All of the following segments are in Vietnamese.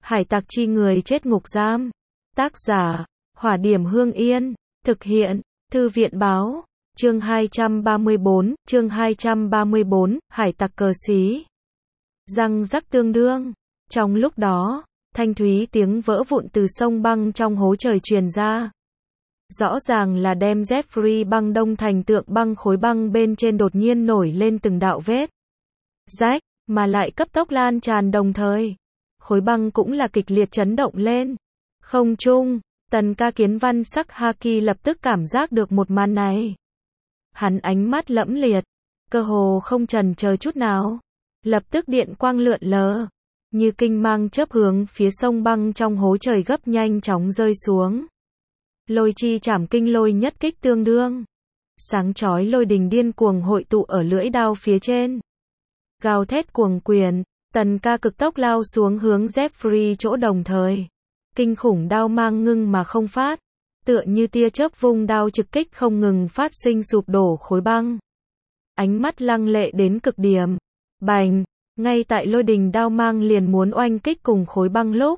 Hải tặc chi người chết ngục giam. Tác giả, Hỏa Điểm Hương Yên. Thực hiện, Thư viện báo. Chương 234, Hải tặc cờ xí. Răng rắc tương đương. Trong lúc đó, thanh thúy tiếng vỡ vụn từ sông băng trong hố trời truyền ra. Rõ ràng là đem Jeffrey băng đông thành tượng băng, khối băng bên trên đột nhiên nổi lên từng đạo vết rách, mà lại cấp tốc lan tràn đồng thời. Khối băng cũng là kịch liệt chấn động lên. Không trung, Tần Ca Kiến Văn Sắc Haki lập tức cảm giác được một màn này. Hắn ánh mắt lẫm liệt, cơ hồ không chần chờ chút nào. Lập tức điện quang lượn lờ, như kinh mang chớp hướng phía sông băng trong hố trời gấp nhanh chóng rơi xuống. Lôi chi chảm kinh lôi nhất kích tương đương. Sáng chói lôi đình điên cuồng hội tụ ở lưỡi đao phía trên. Gào thét cuồng quyền, Tần Ca cực tốc lao xuống hướng Jeffrey chỗ, đồng thời kinh khủng đao mang ngưng mà không phát, tựa như tia chớp vung đao trực kích không ngừng phát sinh sụp đổ khối băng. Ánh mắt lăng lệ đến cực điểm. Bành, ngay tại lôi đình đao mang liền muốn oanh kích cùng khối băng lúc,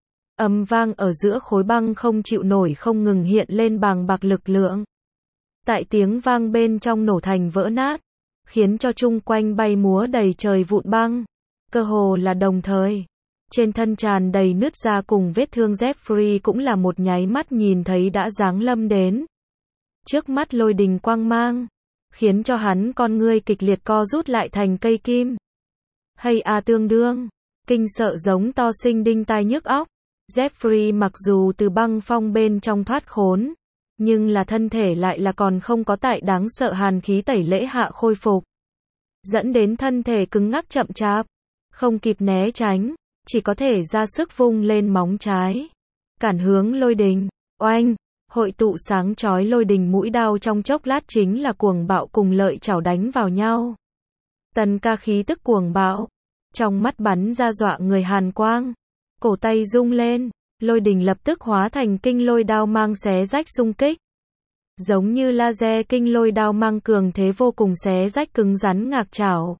âm vang ở giữa khối băng không chịu nổi không ngừng hiện lên bàng bạc lực lượng. Tại tiếng vang bên trong nổ thành vỡ nát, khiến cho chung quanh bay múa đầy trời vụn băng. Cơ hồ là đồng thời, trên thân tràn đầy nứt ra cùng vết thương Jeffrey cũng là một nháy mắt nhìn thấy đã giáng lâm đến. Trước mắt lôi đình quang mang, khiến cho hắn con ngươi kịch liệt co rút lại thành cây kim. Hay à, tương đương, kinh sợ giống to sinh đinh tai nhức óc. Jeffrey mặc dù từ băng phong bên trong thoát khốn, nhưng là thân thể lại là còn không có tại đáng sợ hàn khí tẩy lễ hạ khôi phục. Dẫn đến thân thể cứng ngắc chậm chạp, không kịp né tránh, chỉ có thể ra sức vung lên móng trái, cản hướng lôi đình. Oanh, hội tụ sáng chói lôi đình mũi đao trong chốc lát chính là cuồng bạo cùng lợi chảo đánh vào nhau. Tần Ca khí tức cuồng bạo, trong mắt bắn ra dọa người hàn quang, cổ tay rung lên, lôi đình lập tức hóa thành kinh lôi đao mang xé rách xung kích. Giống như laser kinh lôi đao mang cường thế vô cùng xé rách cứng rắn ngạc chảo.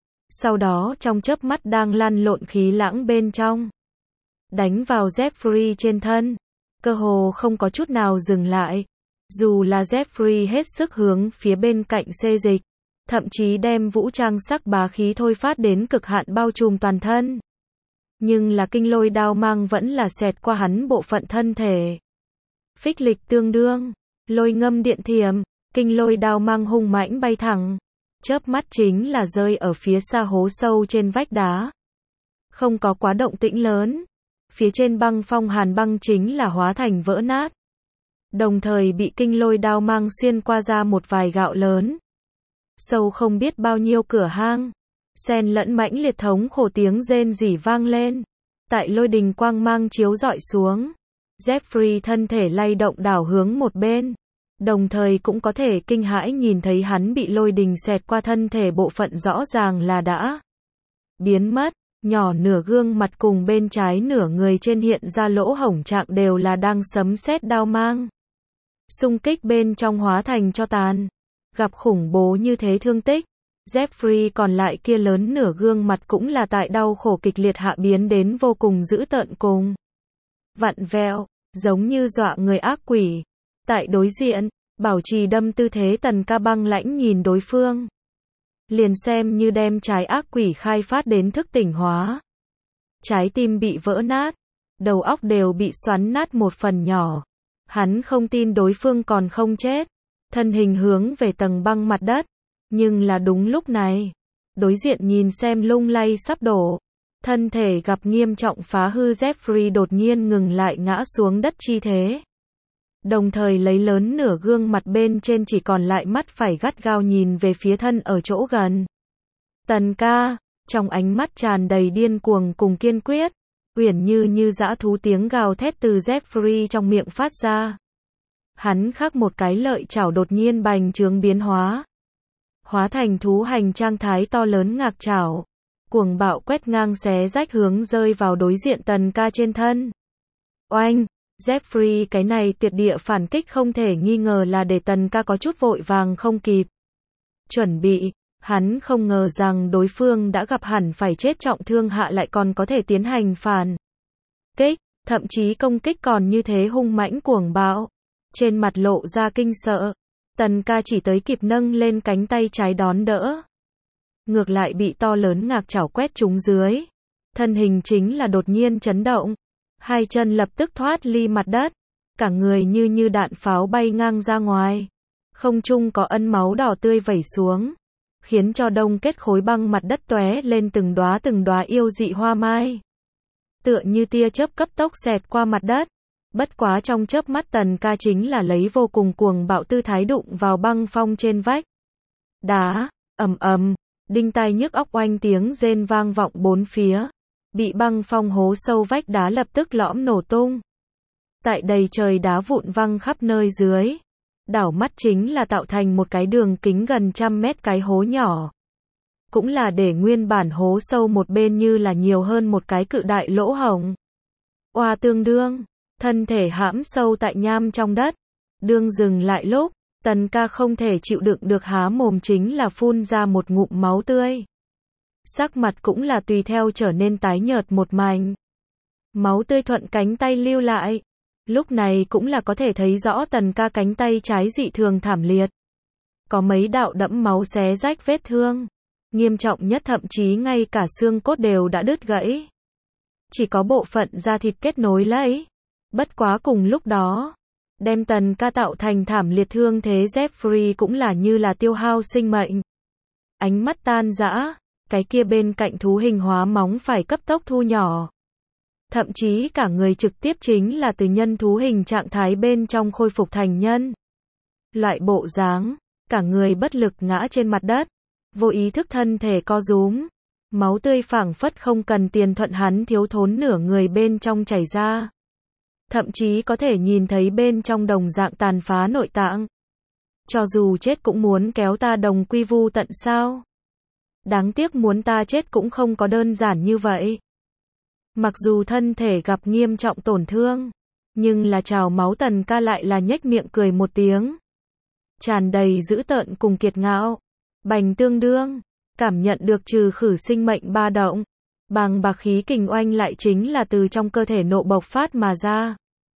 Sau đó trong chớp mắt đang lăn lộn khí lãng bên trong, đánh vào Jeffrey trên thân, cơ hồ không có chút nào dừng lại. Dù là Jeffrey hết sức hướng phía bên cạnh xê dịch, thậm chí đem vũ trang sắc bá khí thôi phát đến cực hạn bao trùm toàn thân. Nhưng là kinh lôi đao mang vẫn là xẹt qua hắn bộ phận thân thể. Phích lịch tương đương, lôi ngâm điện thiểm, kinh lôi đao mang hung mãnh bay thẳng. Chớp mắt chính là rơi ở phía xa hố sâu trên vách đá. Không có quá động tĩnh lớn. Phía trên băng phong hàn băng chính là hóa thành vỡ nát. Đồng thời bị kinh lôi đao mang xuyên qua ra một vài gạo lớn. Sâu không biết bao nhiêu cửa hang. Xen lẫn mãnh liệt thống khổ tiếng rên rỉ vang lên. Tại lôi đình quang mang chiếu rọi xuống, Jeffrey thân thể lay động đảo hướng một bên. Đồng thời cũng có thể kinh hãi nhìn thấy hắn bị lôi đình xẹt qua thân thể bộ phận rõ ràng là đã biến mất. Nhỏ nửa gương mặt cùng bên trái nửa người trên hiện ra lỗ hổng trạng đều là đang sấm sét đao mang. Xung kích bên trong hóa thành tro tàn. Gặp khủng bố như thế thương tích, Jeffrey còn lại kia lớn nửa gương mặt cũng là tại đau khổ kịch liệt hạ biến đến vô cùng dữ tợn cùng vặn vẹo, giống như dọa người ác quỷ. Tại đối diện, bảo trì đâm tư thế Tần Ca băng lãnh nhìn đối phương. Liền xem như đem trái ác quỷ khai phát đến thức tỉnh hóa. Trái tim bị vỡ nát, đầu óc đều bị xoắn nát một phần nhỏ. Hắn không tin đối phương còn không chết. Thân hình hướng về tầng băng mặt đất. Nhưng là đúng lúc này, đối diện nhìn xem lung lay sắp đổ. Thân thể gặp nghiêm trọng phá hư Jeffrey đột nhiên ngừng lại ngã xuống đất chi thế. Đồng thời lấy lớn nửa gương mặt bên trên chỉ còn lại mắt phải gắt gao nhìn về phía thân ở chỗ gần. Tần Ca, trong ánh mắt tràn đầy điên cuồng cùng kiên quyết, uyển như dã thú tiếng gào thét từ Jeffrey trong miệng phát ra. Hắn khắc một cái lợi chảo đột nhiên bành trướng biến hóa. Hóa thành thú hành trang thái to lớn ngạc chảo. Cuồng bạo quét ngang xé rách hướng rơi vào đối diện Tần Ca trên thân. Oanh! Jeffrey cái này tuyệt địa phản kích không thể nghi ngờ là để Tần Ca có chút vội vàng không kịp chuẩn bị. Hắn không ngờ rằng đối phương đã gặp hẳn phải chết trọng thương hạ lại còn có thể tiến hành phản kích, thậm chí công kích còn như thế hung mãnh cuồng bạo. Trên mặt lộ ra kinh sợ, Tần Ca chỉ tới kịp nâng lên cánh tay trái đón đỡ. Ngược lại bị to lớn ngạc chảo quét trúng dưới. Thân hình chính là đột nhiên chấn động. Hai chân lập tức thoát ly mặt đất. Cả người như đạn pháo bay ngang ra ngoài. Không trung có ân máu đỏ tươi vẩy xuống. Khiến cho đông kết khối băng mặt đất tóe lên từng đóa yêu dị hoa mai. Tựa như tia chớp cấp tốc xẹt qua mặt đất. Bất quá trong chớp mắt Tần Ca chính là lấy vô cùng cuồng bạo tư thái đụng vào băng phong trên vách đá, ầm ầm, đinh tai nhức óc oanh tiếng rên vang vọng bốn phía. Bị băng phong hố sâu vách đá lập tức lõm nổ tung. Tại đầy trời đá vụn văng khắp nơi dưới. Đảo mắt chính là tạo thành một cái đường kính gần 100 mét cái hố nhỏ. Cũng là để nguyên bản hố sâu một bên như là nhiều hơn một cái cự đại lỗ hổng. Oa tương đương, thân thể hãm sâu tại nham trong đất. Đương dừng lại lúc, Tần Ca không thể chịu đựng được há mồm chính là phun ra một ngụm máu tươi. Sắc mặt cũng là tùy theo trở nên tái nhợt một mảnh. Máu tươi thuận cánh tay lưu lại. Lúc này cũng là có thể thấy rõ Tần Ca cánh tay trái dị thường thảm liệt. Có mấy đạo đẫm máu xé rách vết thương. Nghiêm trọng nhất thậm chí ngay cả xương cốt đều đã đứt gãy. Chỉ có bộ phận da thịt kết nối lấy. Bất quá cùng lúc đó, đem Tần Ca tạo thành thảm liệt thương thế Jeffrey cũng là như là tiêu hao sinh mệnh. Ánh mắt tan rã, cái kia bên cạnh thú hình hóa móng phải cấp tốc thu nhỏ. Thậm chí cả người trực tiếp chính là từ nhân thú hình trạng thái bên trong khôi phục thành nhân. Loại bộ dáng, cả người bất lực ngã trên mặt đất, vô ý thức thân thể co rúm, máu tươi phảng phất không cần tiền thuận hắn thiếu thốn nửa người bên trong chảy ra. Thậm chí có thể nhìn thấy bên trong đồng dạng tàn phá nội tạng. Cho dù chết cũng muốn kéo ta đồng quy vu tận sao? Đáng tiếc muốn ta chết cũng không có đơn giản như vậy. Mặc dù thân thể gặp nghiêm trọng tổn thương, nhưng là trào máu Tần Ca lại là nhếch miệng cười một tiếng. Tràn đầy dữ tợn cùng kiệt ngạo. Bành tương đương, cảm nhận được trừ khử sinh mệnh ba động. Bàng bạc khí kình oanh lại chính là từ trong cơ thể nộ bộc phát mà ra.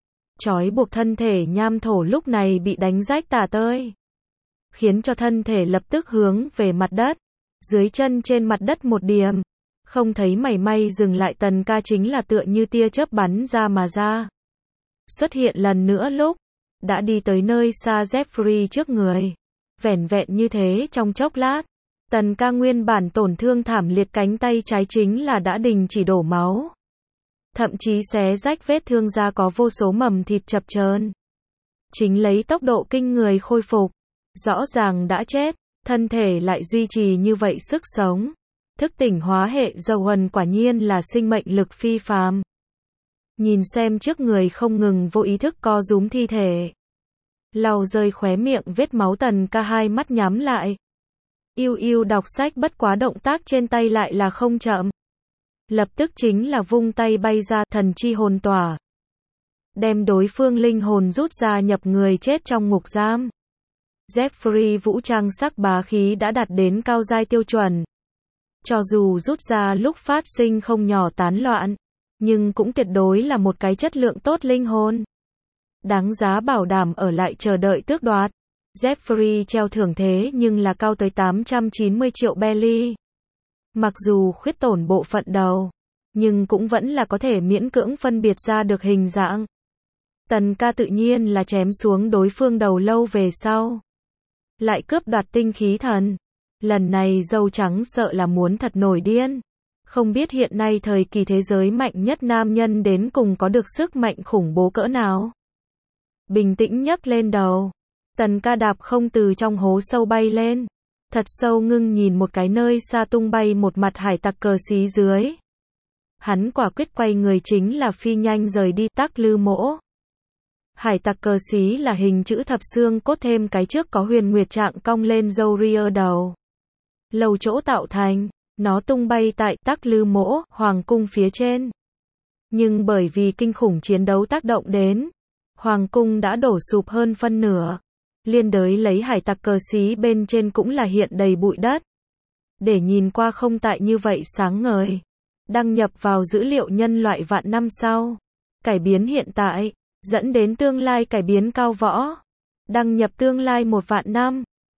Trói buộc thân thể nham thổ lúc này bị đánh rách tả tơi. Khiến cho thân thể lập tức hướng về mặt đất. Dưới chân trên mặt đất một điểm. Không thấy mảy may dừng lại Tần Ca chính là tựa như tia chớp bắn ra mà ra. Xuất hiện lần nữa lúc. Đã đi tới nơi xa Jeffrey trước người. Vẻn vẹn như thế trong chốc lát. Tần Ca nguyên bản tổn thương thảm liệt cánh tay trái chính là đã đình chỉ đổ máu. Thậm chí xé rách vết thương ra có vô số mầm thịt chập chờn. Chính lấy tốc độ kinh người khôi phục. Rõ ràng đã chết, thân thể lại duy trì như vậy sức sống. Thức tỉnh hóa hệ dầu hần quả nhiên là sinh mệnh lực phi phàm. Nhìn xem trước người không ngừng vô ý thức co rúm thi thể. Lau rơi khóe miệng vết máu Tần Ca hai mắt nhắm lại. Yêu đọc sách bất quá động tác trên tay lại là không chậm. Lập tức chính là vung tay bay ra thần chi hồn tỏa. Đem đối phương linh hồn rút ra nhập người chết trong ngục giam. Jeffrey vũ trang sắc bá khí đã đạt đến cao giai tiêu chuẩn. Cho dù rút ra lúc phát sinh không nhỏ tán loạn, nhưng cũng tuyệt đối là một cái chất lượng tốt linh hồn. Đáng giá bảo đảm ở lại chờ đợi tước đoạt. Jeffrey treo thưởng thế nhưng là cao tới 890 triệu belly. Mặc dù khuyết tổn bộ phận đầu, nhưng cũng vẫn là có thể miễn cưỡng phân biệt ra được hình dạng. Tần Ca tự nhiên là chém xuống đối phương đầu lâu về sau. Lại cướp đoạt tinh khí thần. Lần này dâu trắng sợ là muốn thật nổi điên. Không biết hiện nay thời kỳ thế giới mạnh nhất nam nhân đến cùng có được sức mạnh khủng bố cỡ nào. Bình tĩnh nhấc lên đầu. Tần Ca đạp không từ trong hố sâu bay lên. Thật sâu ngưng nhìn một cái nơi xa tung bay một mặt hải tặc cờ xí dưới. Hắn quả quyết quay người chính là phi nhanh rời đi Tắc Lư Mỗ. Hải tặc cờ xí là hình chữ thập xương cốt thêm cái trước có huyền nguyệt trạng cong lên râu ria đầu. Lầu chỗ tạo thành, nó tung bay tại Tắc Lư Mỗ, hoàng cung phía trên. Nhưng bởi vì kinh khủng chiến đấu tác động đến, hoàng cung đã đổ sụp hơn phân nửa. Liên đới lấy hải tặc cờ xí bên trên cũng là hiện đầy bụi đất. Để nhìn qua không tại như vậy sáng ngời. Đăng nhập vào dữ liệu nhân loại vạn năm sau. cải biến hiện tại, dẫn đến tương lai cải biến cao võ. Đăng nhập tương lai 1 vạn năm.